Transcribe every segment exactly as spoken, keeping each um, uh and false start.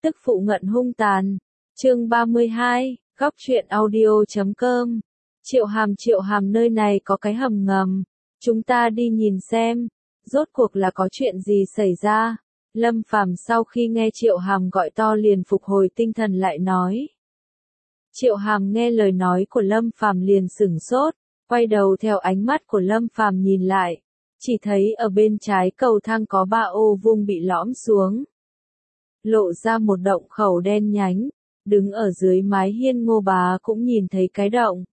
Tức phụ ngận hung tàn. Chương ba mươi hai, góc truyện audio chấm com. Triệu Hàm Triệu Hàm nơi này có cái hầm ngầm. Chúng ta đi nhìn xem. Rốt cuộc là có chuyện gì xảy ra? Lâm Phàm sau khi nghe Triệu Hàm gọi to liền phục hồi tinh thần lại nói. Triệu Hàm nghe lời nói của Lâm Phàm liền sửng sốt, quay đầu theo ánh mắt của Lâm Phàm nhìn lại, chỉ thấy ở bên trái cầu thang có ba ô vuông bị lõm xuống, lộ ra một động khẩu đen nhánh, đứng ở dưới mái hiên Ngô Bá cũng nhìn thấy cái động.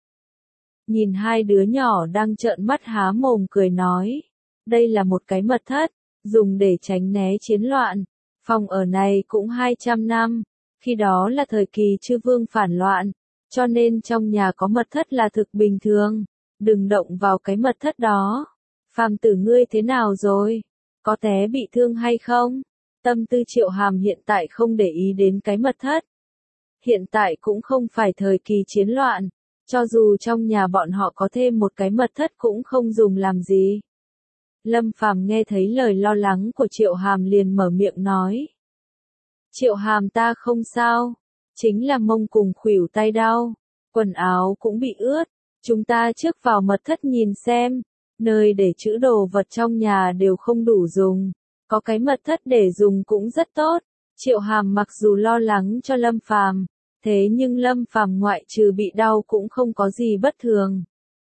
Nhìn hai đứa nhỏ đang trợn mắt há mồm cười nói, đây là một cái mật thất, dùng để tránh né chiến loạn, phòng ở này cũng hai trăm năm, khi đó là thời kỳ chư vương phản loạn, cho nên trong nhà có mật thất là thực bình thường, đừng động vào cái mật thất đó. Phàm tử ngươi thế nào rồi? Có té bị thương hay không? Tâm tư Triệu Hàm hiện tại không để ý đến cái mật thất. Hiện tại cũng không phải thời kỳ chiến loạn, cho dù trong nhà bọn họ có thêm một cái mật thất cũng không dùng làm gì. Lâm Phàm nghe thấy lời lo lắng của Triệu Hàm liền mở miệng nói. Triệu Hàm ta không sao, chính là mông cùng khuỷu tay đau, quần áo cũng bị ướt, chúng ta trước vào mật thất nhìn xem, nơi để trữ đồ vật trong nhà đều không đủ dùng, có cái mật thất để dùng cũng rất tốt. Triệu Hàm mặc dù lo lắng cho Lâm Phàm, thế nhưng Lâm Phàm ngoại trừ bị đau cũng không có gì bất thường.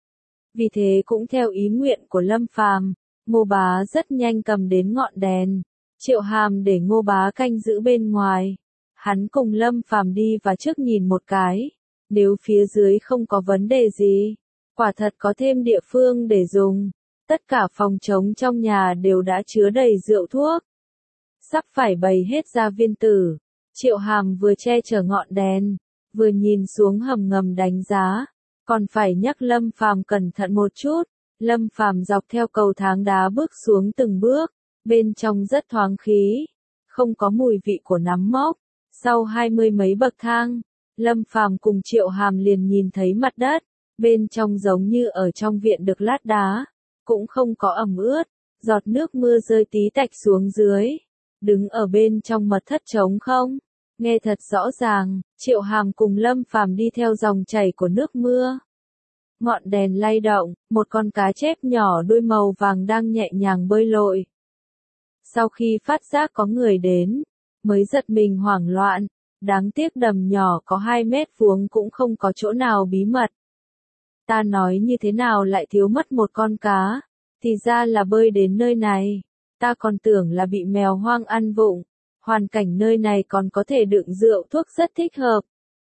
Vì thế cũng theo ý nguyện của Lâm Phàm, Ngô Bá rất nhanh cầm đến ngọn đèn. Triệu Hàm để Ngô Bá canh giữ bên ngoài. Hắn cùng Lâm Phàm đi và trước nhìn một cái. Nếu phía dưới không có vấn đề gì, quả thật có thêm địa phương để dùng. Tất cả phòng trống trong nhà đều đã chứa đầy rượu thuốc. Sắp phải bày hết ra viên tử. Triệu Hàm vừa che chở ngọn đèn, vừa nhìn xuống hầm ngầm đánh giá. Còn phải nhắc Lâm Phàm cẩn thận một chút. Lâm Phàm dọc theo cầu thang đá bước xuống từng bước. Bên trong rất thoáng khí, không có mùi vị của nắm mốc. Sau hai mươi mấy bậc thang, Lâm Phàm cùng Triệu Hàm liền nhìn thấy mặt đất, bên trong giống như ở trong viện được lát đá, cũng không có ẩm ướt, giọt nước mưa rơi tí tạch xuống dưới. Đứng ở bên trong mật thất trống không, nghe thật rõ ràng, Triệu Hàm cùng Lâm Phàm đi theo dòng chảy của nước mưa. Ngọn đèn lay động, một con cá chép nhỏ đuôi màu vàng đang nhẹ nhàng bơi lội. Sau khi phát giác có người đến, mới giật mình hoảng loạn, đáng tiếc đầm nhỏ có hai mét vuông cũng không có chỗ nào bí mật. Ta nói như thế nào lại thiếu mất một con cá, thì ra là bơi đến nơi này, ta còn tưởng là bị mèo hoang ăn vụng, hoàn cảnh nơi này còn có thể đựng rượu thuốc rất thích hợp.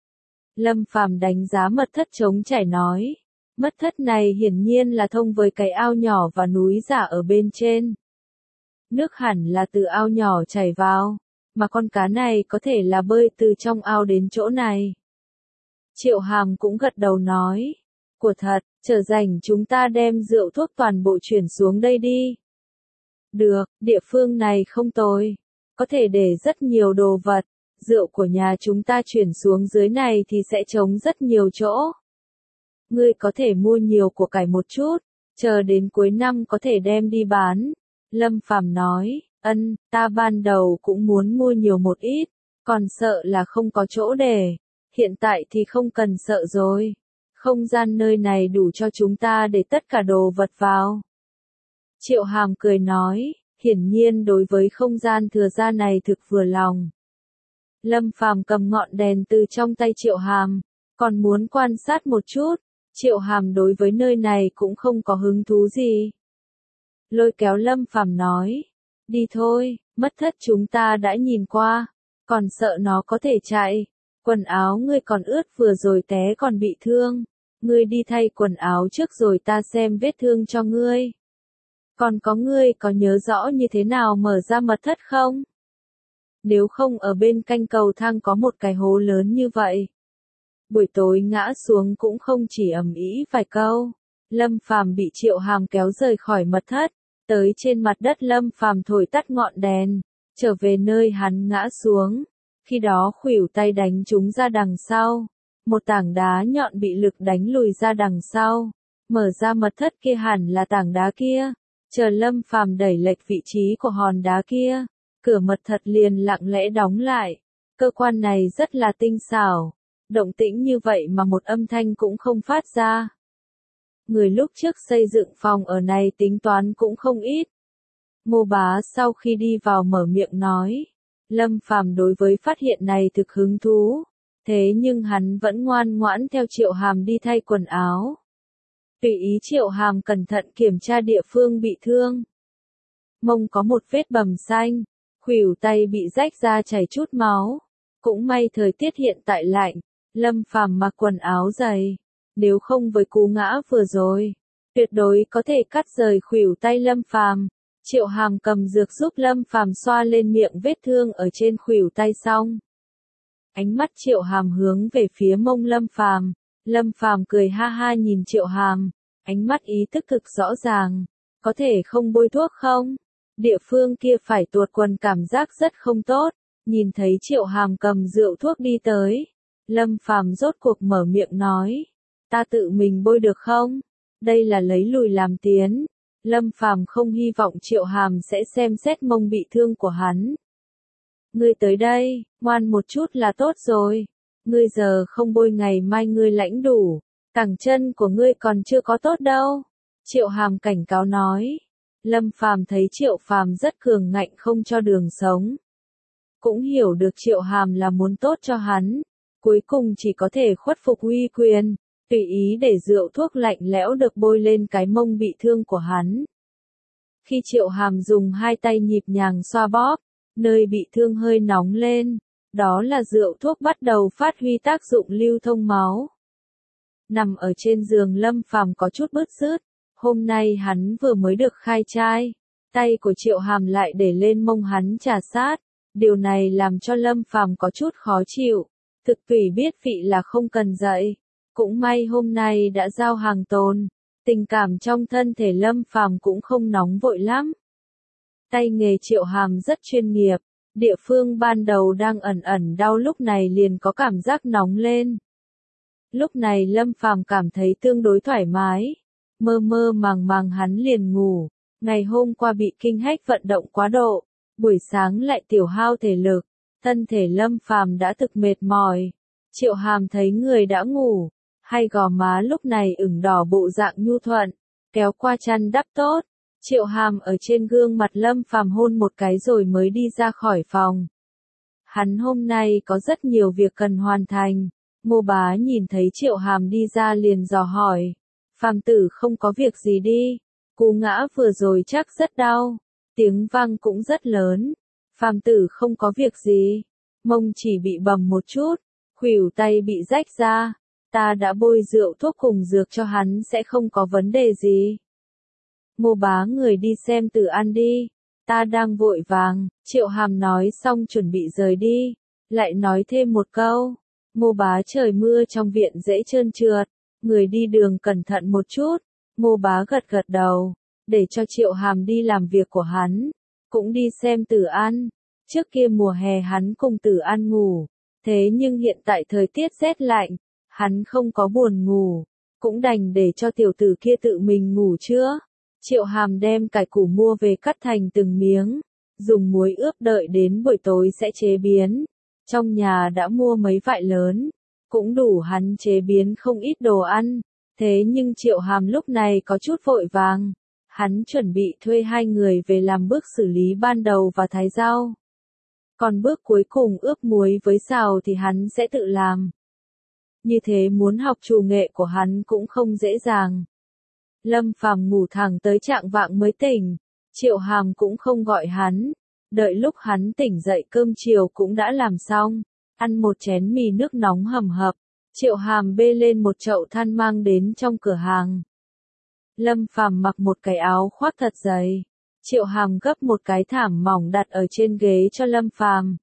Lâm Phàm đánh giá mật thất trống chảy nói, mật thất này hiển nhiên là thông với cái ao nhỏ và núi giả ở bên trên. Nước hẳn là từ ao nhỏ chảy vào, mà con cá này có thể là bơi từ trong ao đến chỗ này. Triệu Hàm cũng gật đầu nói, của thật, chờ rảnh chúng ta đem rượu thuốc toàn bộ chuyển xuống đây đi. Được, địa phương này không tồi, có thể để rất nhiều đồ vật, rượu của nhà chúng ta chuyển xuống dưới này thì sẽ trống rất nhiều chỗ. Ngươi có thể mua nhiều của cải một chút, chờ đến cuối năm có thể đem đi bán. Lâm Phàm nói, ân, ta ban đầu cũng muốn mua nhiều một ít, còn sợ là không có chỗ để, hiện tại thì không cần sợ rồi. Không gian nơi này đủ cho chúng ta để tất cả đồ vật vào. Triệu Hàm cười nói, hiển nhiên đối với không gian thừa ra này thực vừa lòng. Lâm Phàm cầm ngọn đèn từ trong tay Triệu Hàm, còn muốn quan sát một chút. Triệu Hàm đối với nơi này cũng không có hứng thú gì. Lôi kéo Lâm Phàm nói, đi thôi, mật thất chúng ta đã nhìn qua, còn sợ nó có thể chạy, quần áo ngươi còn ướt vừa rồi té còn bị thương, ngươi đi thay quần áo trước rồi ta xem vết thương cho ngươi. Còn có ngươi có nhớ rõ như thế nào mở ra mật thất không? Nếu không ở bên cạnh cầu thang có một cái hố lớn như vậy. Buổi tối ngã xuống cũng không chỉ ầm ĩ vài câu. Lâm Phàm bị Triệu Hàm kéo rời khỏi mật thất, tới trên mặt đất Lâm Phàm thổi tắt ngọn đèn, trở về nơi hắn ngã xuống. Khi đó khuỷu tay đánh trúng ra đằng sau, một tảng đá nhọn bị lực đánh lùi ra đằng sau, mở ra mật thất kia hẳn là tảng đá kia. Chờ Lâm Phàm đẩy lệch vị trí của hòn đá kia, cửa mật thất liền lặng lẽ đóng lại. Cơ quan này rất là tinh xảo, động tĩnh như vậy mà một âm thanh cũng không phát ra. Người lúc trước xây dựng phòng ở này tính toán cũng không ít. Ngô Bá sau khi đi vào mở miệng nói, Lâm Phàm đối với phát hiện này thực hứng thú, thế nhưng hắn vẫn ngoan ngoãn theo Triệu Hàm đi thay quần áo. Tùy ý Triệu Hàm cẩn thận kiểm tra địa phương bị thương. Mông có một vết bầm xanh, khuỷu tay bị rách ra chảy chút máu. Cũng may thời tiết hiện tại lạnh, Lâm Phàm mặc quần áo dày, nếu không với cú ngã vừa rồi, tuyệt đối có thể cắt rời khuỷu tay Lâm Phàm. Triệu Hàm cầm dược giúp Lâm Phàm xoa lên miệng vết thương ở trên khuỷu tay xong. Ánh mắt Triệu Hàm hướng về phía mông Lâm Phàm, Lâm Phàm cười ha ha nhìn Triệu Hàm, ánh mắt ý thức thực rõ ràng, có thể không bôi thuốc không? Địa phương kia phải tuột quần cảm giác rất không tốt, nhìn thấy Triệu Hàm cầm rượu thuốc đi tới, Lâm Phàm rốt cuộc mở miệng nói, ta tự mình bôi được không? Đây là lấy lùi làm tiến. Lâm Phàm không hy vọng Triệu Hàm sẽ xem xét mông bị thương của hắn. Ngươi tới đây, ngoan một chút là tốt rồi. Ngươi giờ không bôi ngày mai ngươi lãnh đủ, cẳng chân của ngươi còn chưa có tốt đâu. Triệu Hàm cảnh cáo nói. Lâm Phàm thấy Triệu Phàm rất cường ngạnh không cho đường sống. Cũng hiểu được Triệu Hàm là muốn tốt cho hắn, cuối cùng chỉ có thể khuất phục uy quyền. Tùy ý để rượu thuốc lạnh lẽo được bôi lên cái mông bị thương của hắn. Khi Triệu Hàm dùng hai tay nhịp nhàng xoa bóp, nơi bị thương hơi nóng lên, đó là rượu thuốc bắt đầu phát huy tác dụng lưu thông máu. Nằm ở trên giường Lâm Phàm có chút bứt rứt, hôm nay hắn vừa mới được khai trai, tay của Triệu Hàm lại để lên mông hắn trà sát, điều này làm cho Lâm Phàm có chút khó chịu, thực tùy biết vị là không cần dạy. Cũng may hôm nay đã giao hàng tồn, tình cảm trong thân thể Lâm Phàm cũng không nóng vội lắm. Tay nghề Triệu Hàm rất chuyên nghiệp, địa phương ban đầu đang ẩn ẩn đau lúc này liền có cảm giác nóng lên. Lúc này Lâm Phàm cảm thấy tương đối thoải mái, mơ mơ màng màng hắn liền ngủ, ngày hôm qua bị kinh hách vận động quá độ, buổi sáng lại tiểu hao thể lực, thân thể Lâm Phàm đã thực mệt mỏi. Triệu Hàm thấy người đã ngủ, hai gò má lúc này ửng đỏ bộ dạng nhu thuận, kéo qua chăn đắp tốt. Triệu Hàm ở trên gương mặt Lâm Phàm hôn một cái rồi mới đi ra khỏi phòng. Hắn hôm nay có rất nhiều việc cần hoàn thành. Ngô Bá nhìn thấy Triệu Hàm đi ra liền dò hỏi. Phàm tử không có việc gì đi. Cú ngã vừa rồi chắc rất đau. Tiếng vang cũng rất lớn. Phàm tử không có việc gì. Mông chỉ bị bầm một chút. Khuỷu tay bị rách ra. Ta đã bôi rượu thuốc cùng dược cho hắn sẽ không có vấn đề gì. Ngô Bá người đi xem Tử An đi. Ta đang vội vàng. Triệu Hàm nói xong chuẩn bị rời đi. Lại nói thêm một câu. Ngô Bá trời mưa trong viện dễ trơn trượt. Người đi đường cẩn thận một chút. Ngô Bá gật gật đầu. Để cho Triệu Hàm đi làm việc của hắn. Cũng đi xem Tử An. Trước kia mùa hè hắn cùng Tử An ngủ. Thế nhưng hiện tại thời tiết rét lạnh. Hắn không có buồn ngủ. Cũng đành để cho tiểu tử kia tự mình ngủ chưa. Triệu Hàm đem cải củ mua về cắt thành từng miếng. Dùng muối ướp đợi đến buổi tối sẽ chế biến. Trong nhà đã mua mấy vại lớn. Cũng đủ hắn chế biến không ít đồ ăn. Thế nhưng Triệu Hàm lúc này có chút vội vàng. Hắn chuẩn bị thuê hai người về làm bước xử lý ban đầu và thái rau. Còn bước cuối cùng ướp muối với xào thì hắn sẽ tự làm. Như thế muốn học chủ nghệ của hắn cũng không dễ dàng. Lâm Phàm ngủ thẳng tới trạng vạng mới tỉnh. Triệu Hàm cũng không gọi hắn. Đợi lúc hắn tỉnh dậy cơm chiều cũng đã làm xong. Ăn một chén mì nước nóng hầm hập. Triệu Hàm bê lên một chậu than mang đến trong cửa hàng. Lâm Phàm mặc một cái áo khoác thật dày. Triệu Hàm gấp một cái thảm mỏng đặt ở trên ghế cho Lâm Phàm.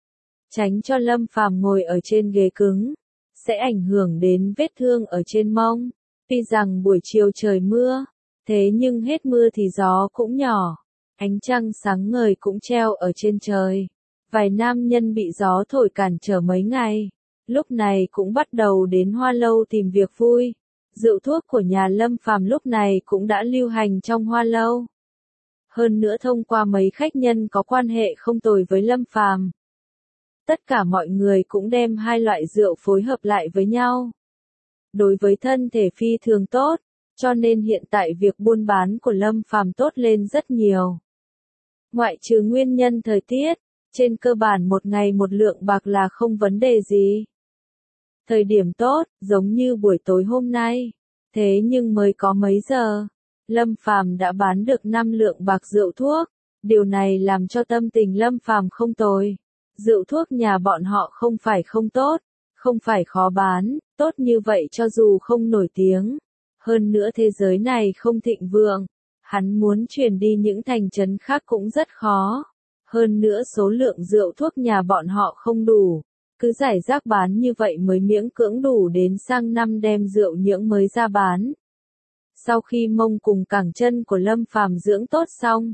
Tránh cho Lâm Phàm ngồi ở trên ghế cứng. Sẽ ảnh hưởng đến vết thương ở trên mông. Tuy rằng buổi chiều trời mưa. Thế nhưng hết mưa thì gió cũng nhỏ. Ánh trăng sáng ngời cũng treo ở trên trời. Vài nam nhân bị gió thổi cản trở mấy ngày. Lúc này cũng bắt đầu đến Hoa Lâu tìm việc vui. Rượu thuốc của nhà Lâm Phàm lúc này cũng đã lưu hành trong Hoa Lâu. Hơn nữa thông qua mấy khách nhân có quan hệ không tồi với Lâm Phàm. Tất cả mọi người cũng đem hai loại rượu phối hợp lại với nhau. Đối với thân thể phi thường tốt, cho nên hiện tại việc buôn bán của Lâm Phàm tốt lên rất nhiều. Ngoại trừ nguyên nhân thời tiết, trên cơ bản một ngày một lượng bạc là không vấn đề gì. Thời điểm tốt, giống như buổi tối hôm nay, thế nhưng mới có mấy giờ, Lâm Phàm đã bán được năm lượng bạc rượu thuốc, điều này làm cho tâm tình Lâm Phàm không tồi. Rượu thuốc nhà bọn họ không phải không tốt, không phải khó bán, tốt như vậy cho dù không nổi tiếng. Hơn nữa thế giới này không thịnh vượng, hắn muốn chuyển đi những thành trấn khác cũng rất khó. Hơn nữa số lượng rượu thuốc nhà bọn họ không đủ, cứ giải rác bán như vậy mới miễn cưỡng đủ đến sang năm đem rượu nhưỡng mới ra bán. Sau khi mông cùng cẳng chân của Lâm Phàm dưỡng tốt xong,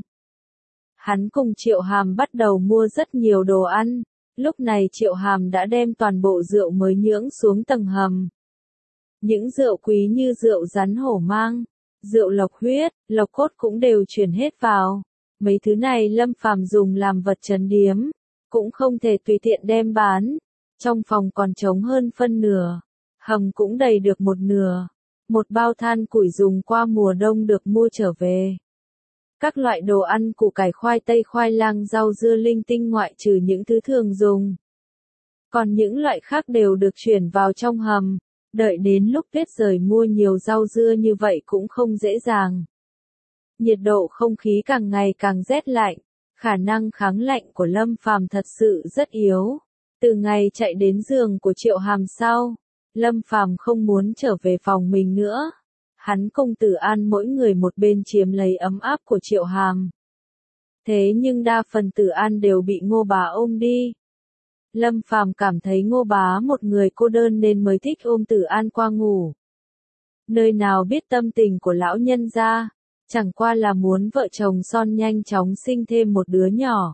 hắn cùng Triệu Hàm bắt đầu mua rất nhiều đồ ăn. Lúc này Triệu Hàm đã đem toàn bộ rượu mới nhưỡng xuống tầng hầm. Những rượu quý như rượu rắn hổ mang, rượu lộc huyết, lộc cốt cũng đều chuyển hết vào. Mấy thứ này Lâm Phàm dùng làm vật trấn điếm, cũng không thể tùy tiện đem bán. Trong phòng còn trống hơn phân nửa, hầm cũng đầy được một nửa. Một bao than củi dùng qua mùa đông được mua trở về. Các loại đồ ăn củ cải khoai tây khoai lang rau dưa linh tinh ngoại trừ những thứ thường dùng. Còn những loại khác đều được chuyển vào trong hầm, đợi đến lúc tuyết rời mua nhiều rau dưa như vậy cũng không dễ dàng. Nhiệt độ không khí càng ngày càng rét lạnh, khả năng kháng lạnh của Lâm Phàm thật sự rất yếu. Từ ngày chạy đến giường của Triệu Hàm sau, Lâm Phàm không muốn trở về phòng mình nữa. Hắn cùng Tử An mỗi người một bên chiếm lấy ấm áp của Triệu Hàm. Thế nhưng đa phần Tử An đều bị Ngô Bá ôm đi. Lâm Phàm cảm thấy Ngô Bá một người cô đơn nên mới thích ôm Tử An qua ngủ. Nơi nào biết tâm tình của lão nhân gia, chẳng qua là muốn vợ chồng Son nhanh chóng sinh thêm một đứa nhỏ.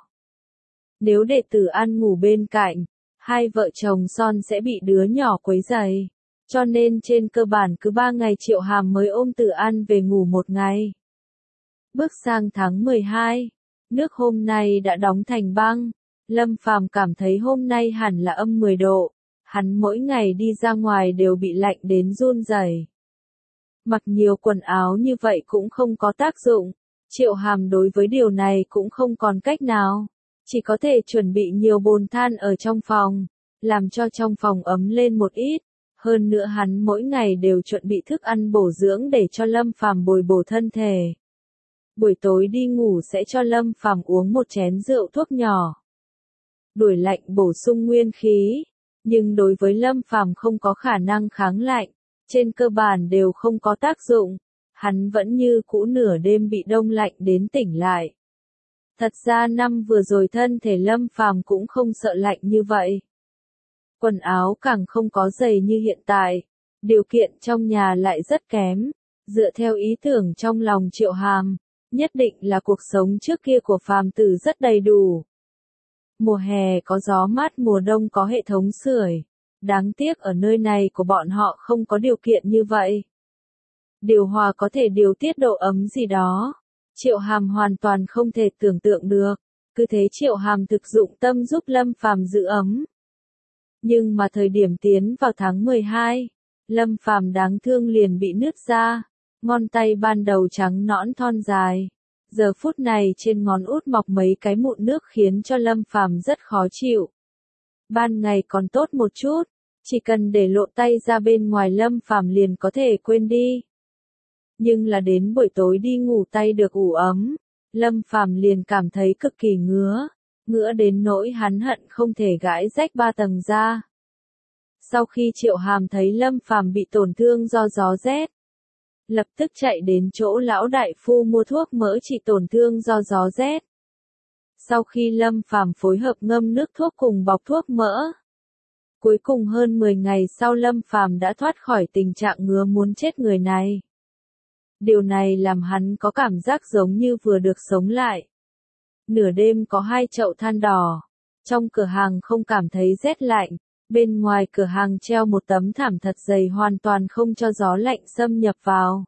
Nếu để Tử An ngủ bên cạnh, hai vợ chồng Son sẽ bị đứa nhỏ quấy rầy. Cho nên trên cơ bản cứ ba ngày Triệu Hàm mới ôm Tử An về ngủ một ngày. Bước sang tháng mười hai, nước hôm nay đã đóng thành băng. Lâm Phàm cảm thấy hôm nay hẳn là âm mười độ. Hắn mỗi ngày đi ra ngoài đều bị lạnh đến run rẩy. Mặc nhiều quần áo như vậy cũng không có tác dụng. Triệu Hàm đối với điều này cũng không còn cách nào. Chỉ có thể chuẩn bị nhiều bồn than ở trong phòng, làm cho trong phòng ấm lên một ít. Hơn nữa hắn mỗi ngày đều chuẩn bị thức ăn bổ dưỡng để cho Lâm Phàm bồi bổ thân thể. Buổi tối đi ngủ sẽ cho Lâm Phàm uống một chén rượu thuốc nhỏ. Đuổi lạnh bổ sung nguyên khí, nhưng đối với Lâm Phàm không có khả năng kháng lạnh, trên cơ bản đều không có tác dụng. Hắn vẫn như cũ nửa đêm bị đông lạnh đến tỉnh lại. Thật ra năm vừa rồi thân thể Lâm Phàm cũng không sợ lạnh như vậy. Quần áo càng không có dày như hiện tại, điều kiện trong nhà lại rất kém. Dựa theo ý tưởng trong lòng Triệu Hàm, nhất định là cuộc sống trước kia của phàm tử rất đầy đủ. Mùa hè có gió mát, mùa đông có hệ thống sưởi. Đáng tiếc ở nơi này của bọn họ không có điều kiện như vậy. Điều hòa có thể điều tiết độ ấm gì đó. Triệu Hàm hoàn toàn không thể tưởng tượng được. Cứ thế Triệu Hàm thực dụng tâm giúp Lâm Phàm giữ ấm. Nhưng mà thời điểm tiến vào tháng mười hai, Lâm Phàm đáng thương liền bị nứt ra. Ngón tay ban đầu trắng nõn thon dài. Giờ phút này trên ngón út mọc mấy cái mụn nước khiến cho Lâm Phàm rất khó chịu. Ban ngày còn tốt một chút, chỉ cần để lộ tay ra bên ngoài Lâm Phàm liền có thể quên đi. Nhưng là đến buổi tối đi ngủ tay được ủ ấm, Lâm Phàm liền cảm thấy cực kỳ ngứa, ngứa đến nỗi hắn hận không thể gãi rách ba tầng da. Sau khi Triệu Hàm thấy Lâm Phàm bị tổn thương do gió rét, lập tức chạy đến chỗ lão đại phu mua thuốc mỡ trị tổn thương do gió rét. Sau khi Lâm Phàm phối hợp ngâm nước thuốc cùng bọc thuốc mỡ, cuối cùng hơn mười ngày sau Lâm Phàm đã thoát khỏi tình trạng ngứa muốn chết người này. Điều này làm hắn có cảm giác giống như vừa được sống lại. Nửa đêm có hai chậu than đỏ, trong cửa hàng không cảm thấy rét lạnh, bên ngoài cửa hàng treo một tấm thảm thật dày hoàn toàn không cho gió lạnh xâm nhập vào.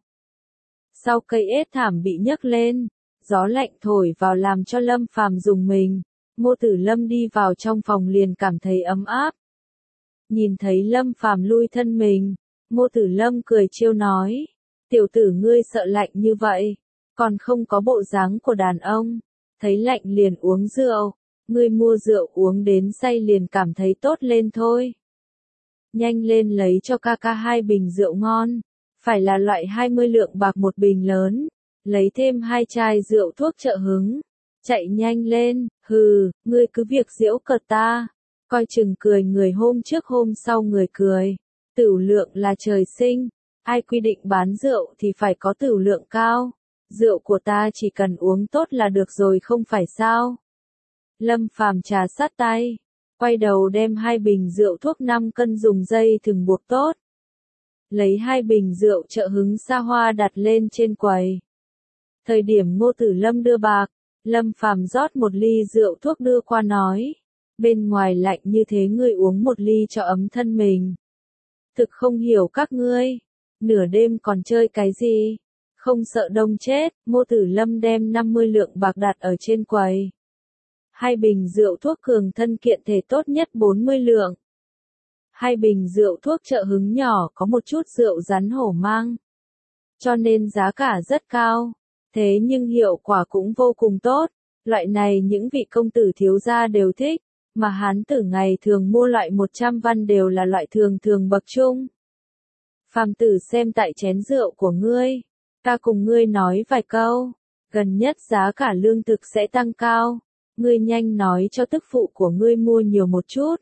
Sau cây ết thảm bị nhấc lên, gió lạnh thổi vào làm cho Lâm Phàm rùng mình, Ngô Tử Lâm đi vào trong phòng liền cảm thấy ấm áp. Nhìn thấy Lâm Phàm lui thân mình, Ngô Tử Lâm cười trêu nói, tiểu tử ngươi sợ lạnh như vậy, còn không có bộ dáng của đàn ông, thấy lạnh liền uống rượu, ngươi mua rượu uống đến say liền cảm thấy tốt lên thôi. Nhanh lên lấy cho ca ca hai bình rượu ngon, phải là loại hai mươi lượng bạc một bình lớn, lấy thêm hai chai rượu thuốc trợ hứng, chạy nhanh lên, hừ, ngươi cứ việc giễu cợt ta, coi chừng cười người hôm trước hôm sau người cười, tửu lượng là trời sinh, ai quy định bán rượu thì phải có tửu lượng cao, rượu của ta chỉ cần uống tốt là được rồi không phải sao. Lâm Phàm trà sát tay, quay đầu đem hai bình rượu thuốc năm cân dùng dây thừng buộc tốt. Lấy hai bình rượu trợ hứng xa hoa đặt lên trên quầy. Thời điểm Ngô Tử Lâm đưa bạc, Lâm Phàm rót một ly rượu thuốc đưa qua nói, bên ngoài lạnh như thế ngươi uống một ly cho ấm thân mình. Thực không hiểu các ngươi, nửa đêm còn chơi cái gì, không sợ đông chết. Ngô Tử Lâm đem năm mươi lượng bạc đặt ở trên quầy. Hai bình rượu thuốc cường thân kiện thể tốt nhất bốn mươi lượng. Hai bình rượu thuốc trợ hứng nhỏ có một chút rượu rắn hổ mang. Cho nên giá cả rất cao, thế nhưng hiệu quả cũng vô cùng tốt. Loại này những vị công tử thiếu gia đều thích, mà hán tử ngày thường mua loại một trăm văn đều là loại thường thường bậc trung. Phàm tử xem tại chén rượu của ngươi, ta cùng ngươi nói vài câu, gần nhất giá cả lương thực sẽ tăng cao, ngươi nhanh nói cho tức phụ của ngươi mua nhiều một chút.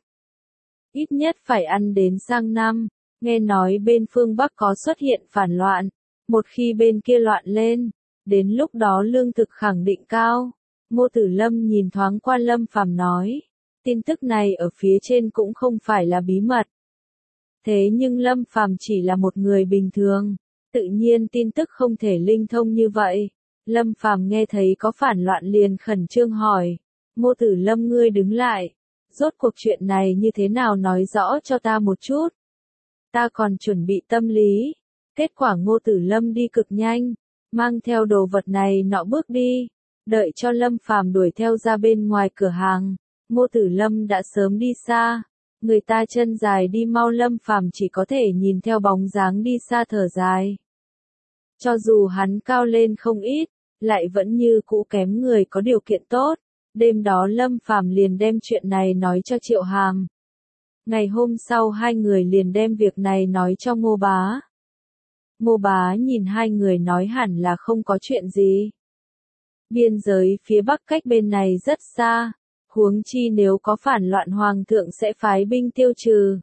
Ít nhất phải ăn đến sang năm, nghe nói bên phương Bắc có xuất hiện phản loạn, một khi bên kia loạn lên, đến lúc đó lương thực khẳng định cao. Ngô Tử Lâm nhìn thoáng qua Lâm Phàm nói, tin tức này ở phía trên cũng không phải là bí mật. Thế nhưng Lâm Phàm chỉ là một người bình thường, tự nhiên tin tức không thể linh thông như vậy. Lâm Phàm nghe thấy có phản loạn liền khẩn trương hỏi, Ngô Tử Lâm ngươi đứng lại, rốt cuộc chuyện này như thế nào nói rõ cho ta một chút. Ta còn chuẩn bị tâm lý, kết quả Ngô Tử Lâm đi cực nhanh, mang theo đồ vật này nọ bước đi, đợi cho Lâm Phàm đuổi theo ra bên ngoài cửa hàng, Ngô Tử Lâm đã sớm đi xa. Người ta chân dài đi mau Lâm Phàm chỉ có thể nhìn theo bóng dáng đi xa thở dài. Cho dù hắn cao lên không ít, lại vẫn như cũ kém người có điều kiện tốt. Đêm đó Lâm Phàm liền đem chuyện này nói cho Triệu Hàm. Ngày hôm sau hai người liền đem việc này nói cho Ngô Bá. Ngô Bá nhìn hai người nói hẳn là không có chuyện gì. Biên giới phía Bắc cách bên này rất xa. Huống chi nếu có phản loạn hoàng thượng sẽ phái binh tiêu trừ.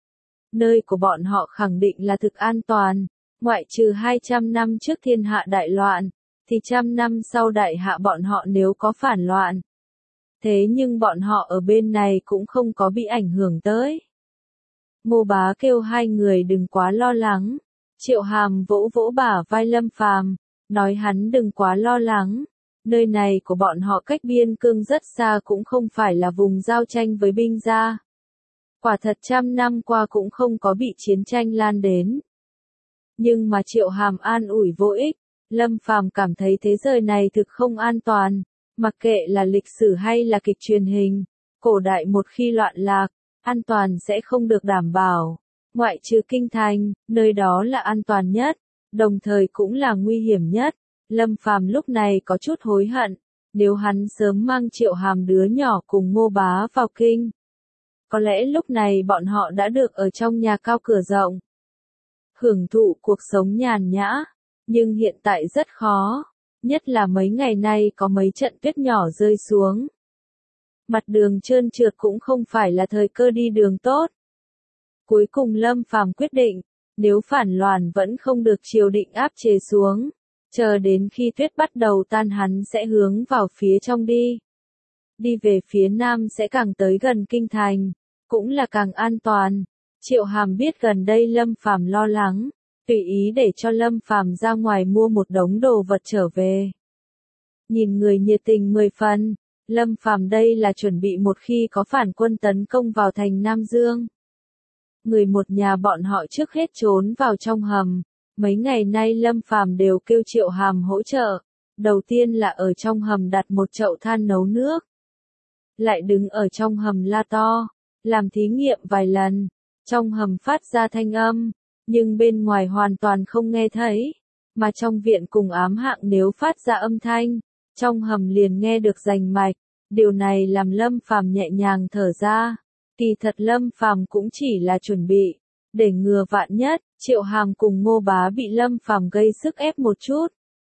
Nơi của bọn họ khẳng định là thực an toàn, ngoại trừ hai trăm năm trước thiên hạ đại loạn, thì trăm năm sau đại hạ bọn họ nếu có phản loạn. Thế nhưng bọn họ ở bên này cũng không có bị ảnh hưởng tới. Ngô Bá kêu hai người đừng quá lo lắng, Triệu Hàm vỗ vỗ bả vai Lâm Phàm, nói hắn đừng quá lo lắng. Nơi này của bọn họ cách biên cương rất xa cũng không phải là vùng giao tranh với binh gia. Quả thật trăm năm qua cũng không có bị chiến tranh lan đến. Nhưng mà Triệu Hàm an ủi vô ích, Lâm Phàm cảm thấy thế giới này thực không an toàn, mặc kệ là lịch sử hay là kịch truyền hình, cổ đại một khi loạn lạc, an toàn sẽ không được đảm bảo. Ngoại trừ kinh thành, nơi đó là an toàn nhất, đồng thời cũng là nguy hiểm nhất. Lâm Phàm lúc này có chút hối hận, nếu hắn sớm mang Triệu Hàm đứa nhỏ cùng Ngô Bá vào kinh. Có lẽ lúc này bọn họ đã được ở trong nhà cao cửa rộng, hưởng thụ cuộc sống nhàn nhã, nhưng hiện tại rất khó, nhất là mấy ngày nay có mấy trận tuyết nhỏ rơi xuống. Mặt đường trơn trượt cũng không phải là thời cơ đi đường tốt. Cuối cùng Lâm Phàm quyết định, nếu phản loạn vẫn không được triều định áp chế xuống, chờ đến khi tuyết bắt đầu tan hắn sẽ hướng vào phía trong đi. Đi về phía nam sẽ càng tới gần kinh thành, cũng là càng an toàn. Triệu Hàm biết gần đây Lâm Phàm lo lắng, tùy ý để cho Lâm Phàm ra ngoài mua một đống đồ vật trở về. Nhìn người nhiệt tình mười phần, Lâm Phàm đây là chuẩn bị một khi có phản quân tấn công vào thành Nam Dương. Người một nhà bọn họ trước hết trốn vào trong hầm. Mấy ngày nay Lâm Phàm đều kêu Triệu Hàm hỗ trợ. Đầu tiên là ở trong hầm đặt một chậu than nấu nước. lại đứng ở trong hầm la to, làm thí nghiệm vài lần, trong hầm phát ra thanh âm, nhưng bên ngoài hoàn toàn không nghe thấy, mà trong viện cùng ám hạng nếu phát ra âm thanh, trong hầm liền nghe được rành mạch, điều này làm Lâm Phàm nhẹ nhàng thở ra, kỳ thật Lâm Phàm cũng chỉ là chuẩn bị, để ngừa vạn nhất, Triệu Hàm cùng Ngô Bá bị Lâm Phàm gây sức ép một chút.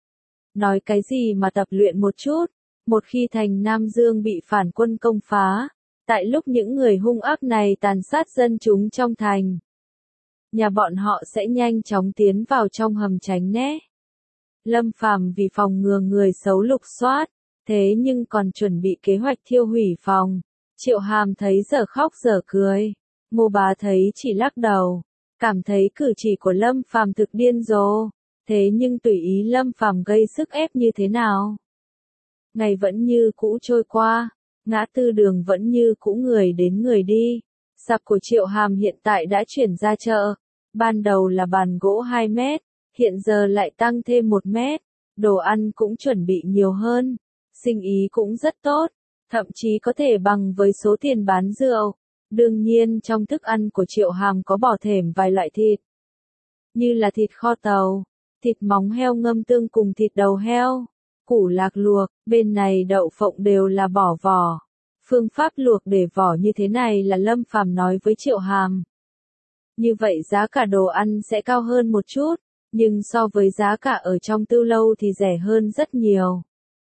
Nói cái gì mà tập luyện một chút, một khi thành Nam Dương bị phản quân công phá, tại lúc những người hung ác này tàn sát dân chúng trong thành, nhà bọn họ sẽ nhanh chóng tiến vào trong hầm tránh né. Lâm Phàm vì phòng ngừa người xấu lục soát, thế nhưng còn chuẩn bị kế hoạch thiêu hủy phòng. Triệu Hàm thấy giờ khóc giờ cười, Ngô Bá thấy chỉ lắc đầu, cảm thấy cử chỉ của Lâm Phàm thực điên rồ, thế nhưng tùy ý Lâm Phàm gây sức ép như thế nào. Ngày vẫn như cũ trôi qua, ngã tư đường vẫn như cũ người đến người đi, sạp của Triệu Hàm hiện tại đã chuyển ra chợ, ban đầu là bàn gỗ hai mét, hiện giờ lại tăng thêm một mét, đồ ăn cũng chuẩn bị nhiều hơn, sinh ý cũng rất tốt, thậm chí có thể bằng với số tiền bán rượu. Đương nhiên trong thức ăn của Triệu Hàm có bỏ thêm vài loại thịt, như là thịt kho tàu, thịt móng heo ngâm tương cùng thịt đầu heo, củ lạc luộc, bên này đậu phộng đều là bỏ vỏ. Phương pháp luộc để vỏ như thế này là Lâm Phàm nói với Triệu Hàm. Như vậy giá cả đồ ăn sẽ cao hơn một chút, nhưng so với giá cả ở trong Tưu Lâu thì rẻ hơn rất nhiều.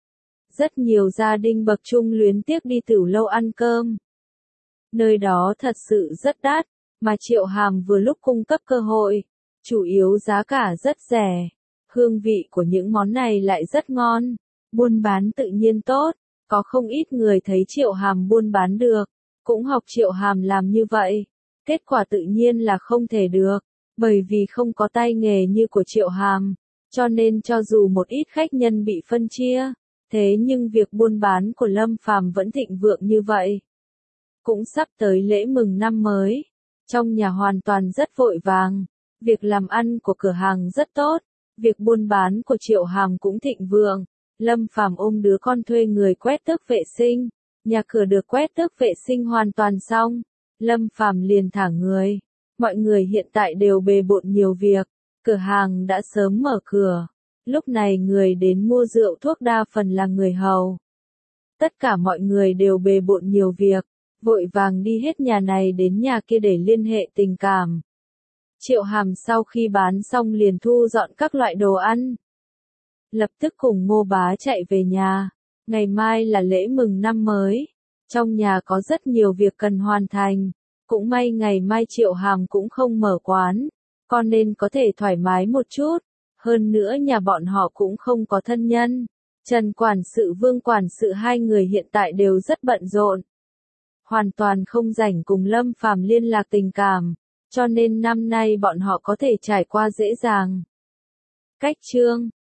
Rất nhiều gia đình bậc trung luyến tiếc đi Tửu Lâu ăn cơm. Nơi đó thật sự rất đắt, mà Triệu Hàm vừa lúc cung cấp cơ hội, chủ yếu giá cả rất rẻ, hương vị của những món này lại rất ngon, buôn bán tự nhiên tốt, có không ít người thấy Triệu Hàm buôn bán được, cũng học Triệu Hàm làm như vậy, kết quả tự nhiên là không thể được, bởi vì không có tay nghề như của Triệu Hàm, cho nên cho dù một ít khách nhân bị phân chia, thế nhưng việc buôn bán của Lâm Phàm vẫn thịnh vượng như vậy. Cũng sắp tới lễ mừng năm mới, trong nhà hoàn toàn rất vội vàng, việc làm ăn của cửa hàng rất tốt, việc buôn bán của Triệu Hàm cũng thịnh vượng. Lâm Phàm ôm đứa con thuê người quét tước vệ sinh, nhà cửa được quét tước vệ sinh hoàn toàn xong, Lâm Phàm liền thả người. Mọi người hiện tại đều bề bộn nhiều việc, cửa hàng đã sớm mở cửa, lúc này người đến mua rượu thuốc đa phần là người hầu. Tất cả mọi người đều bề bộn nhiều việc, vội vàng đi hết nhà này đến nhà kia để liên hệ tình cảm. Triệu Hàm sau khi bán xong liền thu dọn các loại đồ ăn, lập tức cùng Ngô Bá chạy về nhà, ngày mai là lễ mừng năm mới, trong nhà có rất nhiều việc cần hoàn thành, cũng may ngày mai Triệu Hàm cũng không mở quán, con nên có thể thoải mái một chút, hơn nữa nhà bọn họ cũng không có thân nhân, Trần quản sự Vương quản sự hai người hiện tại đều rất bận rộn, hoàn toàn không rảnh cùng Lâm Phàm liên lạc tình cảm, cho nên năm nay bọn họ có thể trải qua dễ dàng. Cách chương